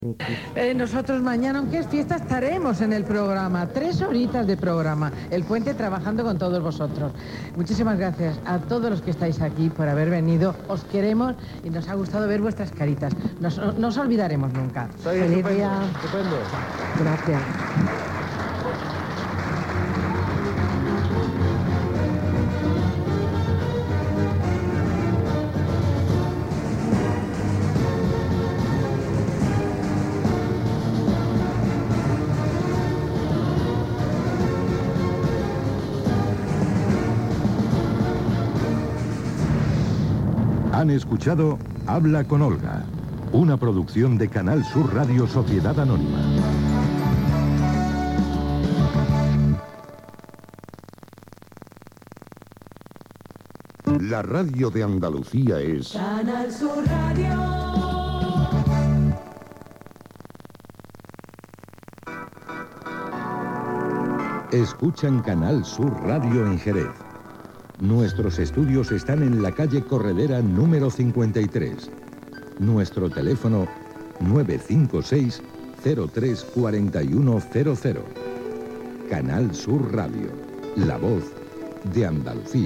Nosotros mañana, aunque es fiesta, estaremos en el programa. 3 horitas de programa. El Puente trabajando con todos vosotros. Muchísimas gracias a todos los que estáis aquí por haber venido. Os queremos y nos ha gustado ver vuestras caritas. No os olvidaremos nunca. Feliz día. Estupendo. Gracias. Han escuchado Habla con Olga, una producción de Canal Sur Radio Sociedad Anónima. La radio de Andalucía es Canal Sur Radio. Escuchan Canal Sur Radio en Jerez. Nuestros estudios están en la calle Corredera número 53. Nuestro teléfono 956 034100. Canal Sur Radio, la voz de Andalucía.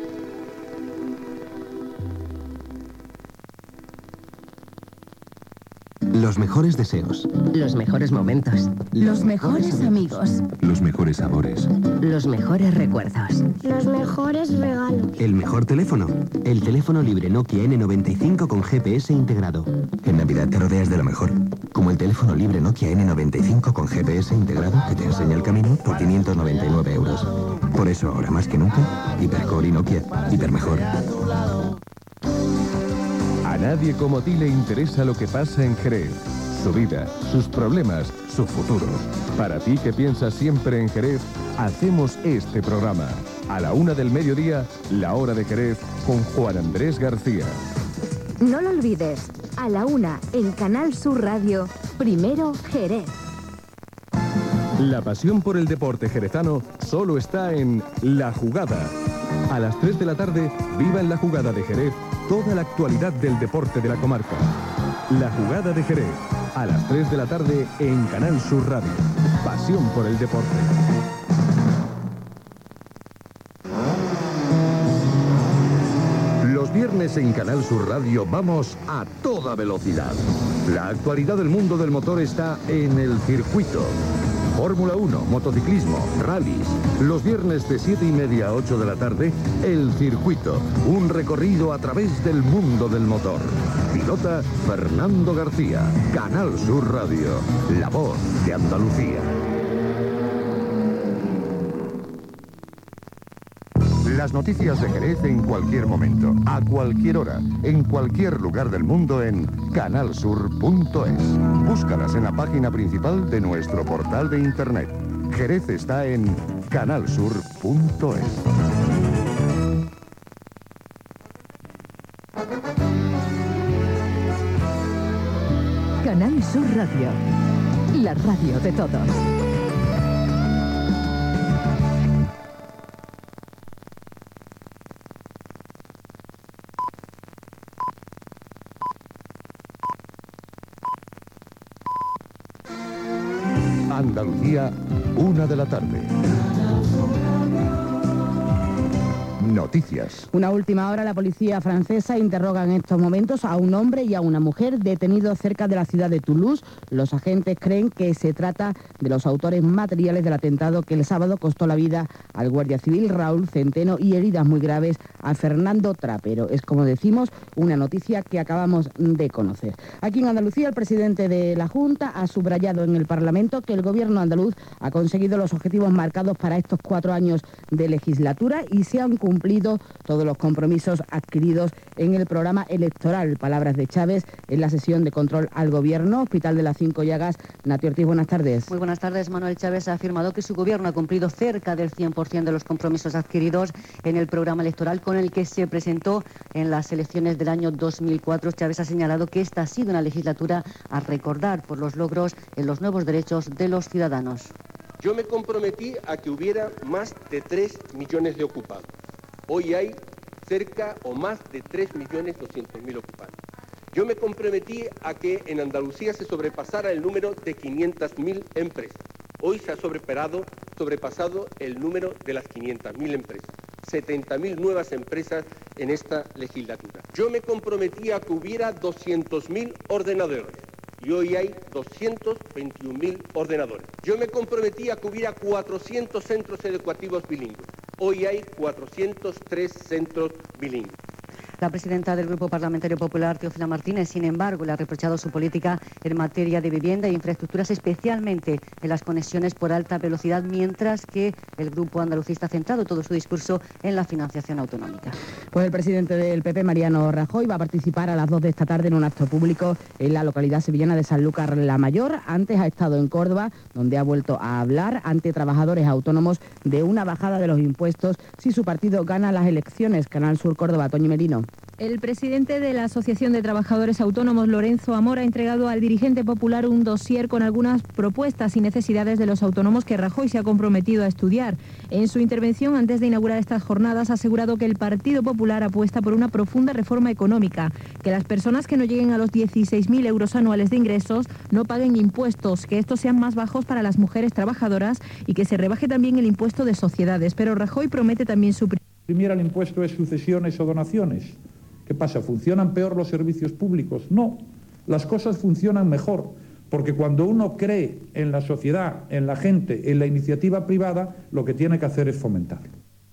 Los mejores deseos. Los mejores momentos. Los mejores amigos. Los mejores sabores. Los mejores recuerdos. Los mejores regalos. El mejor teléfono. El teléfono libre Nokia N95 con GPS integrado. En Navidad te rodeas de lo mejor. Como el teléfono libre Nokia N95 con GPS integrado que te enseña el camino por 599 euros. Por eso ahora más que nunca, Hipercore y Nokia. Hiper mejor. A nadie como a ti le interesa lo que pasa en Jerez. Su vida, sus problemas, su futuro. Para ti que piensas siempre en Jerez, hacemos este programa. A la 1 del mediodía, La Hora de Jerez, con Juan Andrés García. No lo olvides, a la 1 en Canal Sur Radio, primero Jerez. La pasión por el deporte jerezano solo está en La Jugada. A las 3 de la tarde, viva en La Jugada de Jerez toda la actualidad del deporte de la comarca. La Jugada de Jerez, a las 3 de la tarde en Canal Sur Radio. Pasión por el deporte. Los viernes en Canal Sur Radio vamos a toda velocidad. La actualidad del mundo del motor está en el circuito. Fórmula 1, motociclismo, rallies. Los viernes de 7:30 a 8 de la tarde, El Circuito. Un recorrido a través del mundo del motor. Pilota Fernando García. Canal Sur Radio. La voz de Andalucía. Las noticias de Jerez en cualquier momento, a cualquier hora, en cualquier lugar del mundo en canalsur.es. Búscalas en la página principal de nuestro portal de internet. Jerez está en canalsur.es. Canal Sur Radio, la radio de todos. Andalucía, 1 de la tarde. Noticias. Una última hora, la policía francesa interroga en estos momentos a un hombre y a una mujer detenidos cerca de la ciudad de Toulouse. Los agentes creen que se trata de los autores materiales del atentado que el sábado costó la vida al guardia civil Raúl Centeno y heridas muy graves a Fernando Trapero. Es, como decimos, una noticia que acabamos de conocer. Aquí en Andalucía, el presidente de la Junta ha subrayado en el Parlamento que el gobierno andaluz ha conseguido los objetivos marcados para estos 4 años de legislatura y se han cumplido todos los compromisos adquiridos en el programa electoral. Palabras de Chávez en la sesión de control al gobierno. Hospital de las 5 Llagas. Nati Ortiz, buenas tardes. Muy buenas tardes. Manuel Chávez ha afirmado que su gobierno ha cumplido cerca del 100% de los compromisos adquiridos en el programa electoral con el que se presentó en las elecciones del año 2004. Chávez ha señalado que esta ha sido una legislatura a recordar por los logros en los nuevos derechos de los ciudadanos. Yo me comprometí a que hubiera más de 3 millones de ocupados. Hoy hay cerca o más de 3.200.000 ocupantes. Yo me comprometí a que en Andalucía se sobrepasara el número de 500.000 empresas. Hoy se ha sobrepasado el número de las 500.000 empresas. 70.000 nuevas empresas en esta legislatura. Yo me comprometí a que hubiera 200.000 ordenadores. Y hoy hay 221.000 ordenadores. Yo me comprometí a que hubiera 400 centros educativos bilingües. Hoy hay 403 centros bilingües. La presidenta del Grupo Parlamentario Popular, Teófila Martínez, sin embargo, le ha reprochado su política en materia de vivienda e infraestructuras, especialmente en las conexiones por alta velocidad, mientras que el Grupo Andalucista ha centrado todo su discurso en la financiación autonómica. Pues el presidente del PP, Mariano Rajoy, va a participar a las 2 de esta tarde en un acto público en la localidad sevillana de Sanlúcar la Mayor. Antes ha estado en Córdoba, donde ha vuelto a hablar ante trabajadores autónomos de una bajada de los impuestos si su partido gana las elecciones. Canal Sur Córdoba, Toñi Merino. El presidente de la Asociación de Trabajadores Autónomos, Lorenzo Amor, ha entregado al dirigente popular un dossier con algunas propuestas y necesidades de los autónomos que Rajoy se ha comprometido a estudiar. En su intervención, antes de inaugurar estas jornadas, ha asegurado que el Partido Popular apuesta por una profunda reforma económica, que las personas que no lleguen a los 16.000 euros anuales de ingresos no paguen impuestos, que estos sean más bajos para las mujeres trabajadoras y que se rebaje también el impuesto de sociedades. Pero Rajoy promete también suprimir el impuesto de sucesiones o donaciones. ¿Qué pasa? ¿Funcionan peor los servicios públicos? No, las cosas funcionan mejor, porque cuando uno cree en la sociedad, en la gente, en la iniciativa privada, lo que tiene que hacer es fomentarlo.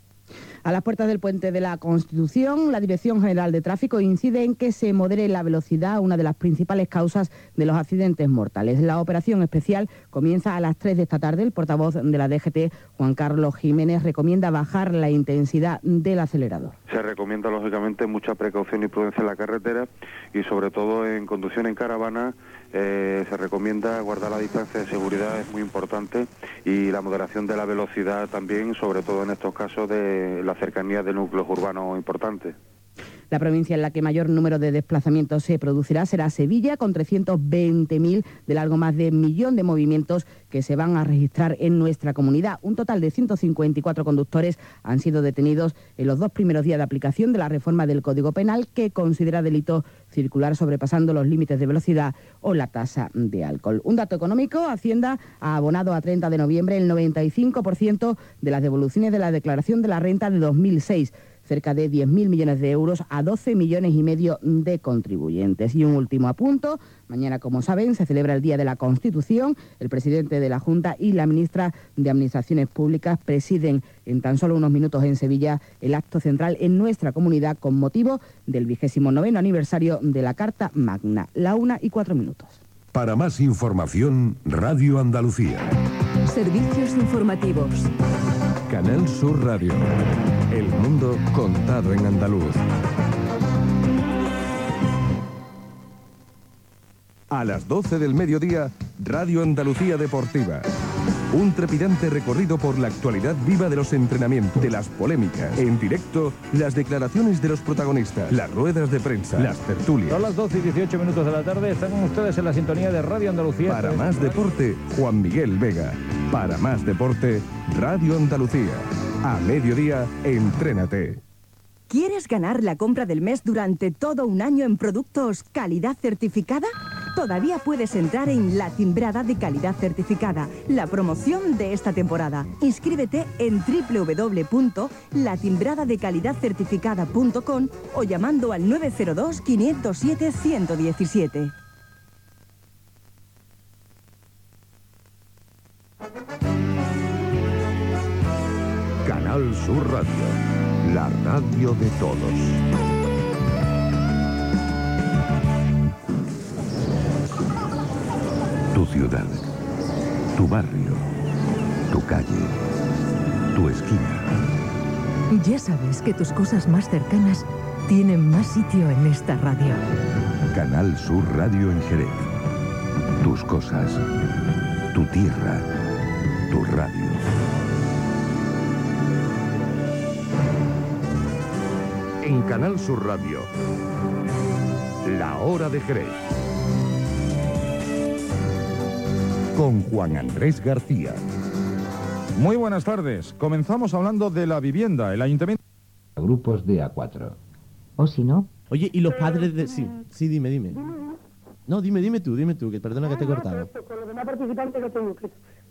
A las puertas del Puente de la Constitución, la Dirección General de Tráfico incide en que se modere la velocidad, una de las principales causas de los accidentes mortales. La operación especial comienza a las 3 de esta tarde. El portavoz de la DGT, Juan Carlos Jiménez, recomienda bajar la intensidad del acelerador. Se recomienda, lógicamente, mucha precaución y prudencia en la carretera y, sobre todo, en conducción en caravana, se recomienda guardar la distancia de seguridad, es muy importante, y la moderación de la velocidad también, sobre todo en estos casos de la cercanía de núcleos urbanos importantes. La provincia en la que mayor número de desplazamientos se producirá será Sevilla, con 320.000 del algo más de 1 millón de movimientos que se van a registrar en nuestra comunidad. Un total de 154 conductores han sido detenidos en los 2 primeros días de aplicación de la reforma del Código Penal, que considera delito circular sobrepasando los límites de velocidad o la tasa de alcohol. Un dato económico: Hacienda ha abonado a 30 de noviembre el 95% de las devoluciones de la declaración de la renta de 2006. Cerca de 10.000 millones de euros a 12,5 millones de contribuyentes. Y un último apunto: mañana, como saben, se celebra el Día de la Constitución. El presidente de la Junta y la ministra de Administraciones Públicas presiden en tan solo unos minutos en Sevilla el acto central en nuestra comunidad con motivo del 29º aniversario de la Carta Magna. La 1:04. Para más información, Radio Andalucía. Servicios informativos. Canal Sur Radio. El mundo contado en andaluz. A las 12 del mediodía, Radio Andalucía Deportiva. Un trepidante recorrido por la actualidad viva de los entrenamientos, de las polémicas, en directo, las declaraciones de los protagonistas, las ruedas de prensa, las tertulias. Son las 12:18 de la tarde, están con ustedes en la sintonía de Radio Andalucía. Para más deporte, Juan Miguel Vega. Para más deporte, Radio Andalucía. A mediodía, entrénate. ¿Quieres ganar la compra del mes durante todo un año en productos calidad certificada? Todavía puedes entrar en La Timbrada de Calidad Certificada, la promoción de esta temporada. Inscríbete en www.latimbradadeCalidadCertificada.com o llamando al 902 507 117. Canal Sur Radio, la radio de todos. Tu ciudad, tu barrio, tu calle, tu esquina. Ya sabes que tus cosas más cercanas tienen más sitio en esta radio. Canal Sur Radio en Jerez. Tus cosas, tu tierra, tu radio. En Canal Sur Radio, La Hora de Jerez. Con Juan Andrés García. Muy buenas tardes. Comenzamos hablando de la vivienda. El ayuntamiento... Grupos de A4. O si no, Oye, y los padres de... Sí, dime. No, dime tú, que perdona que te he cortado. Con los demás participantes que tengo,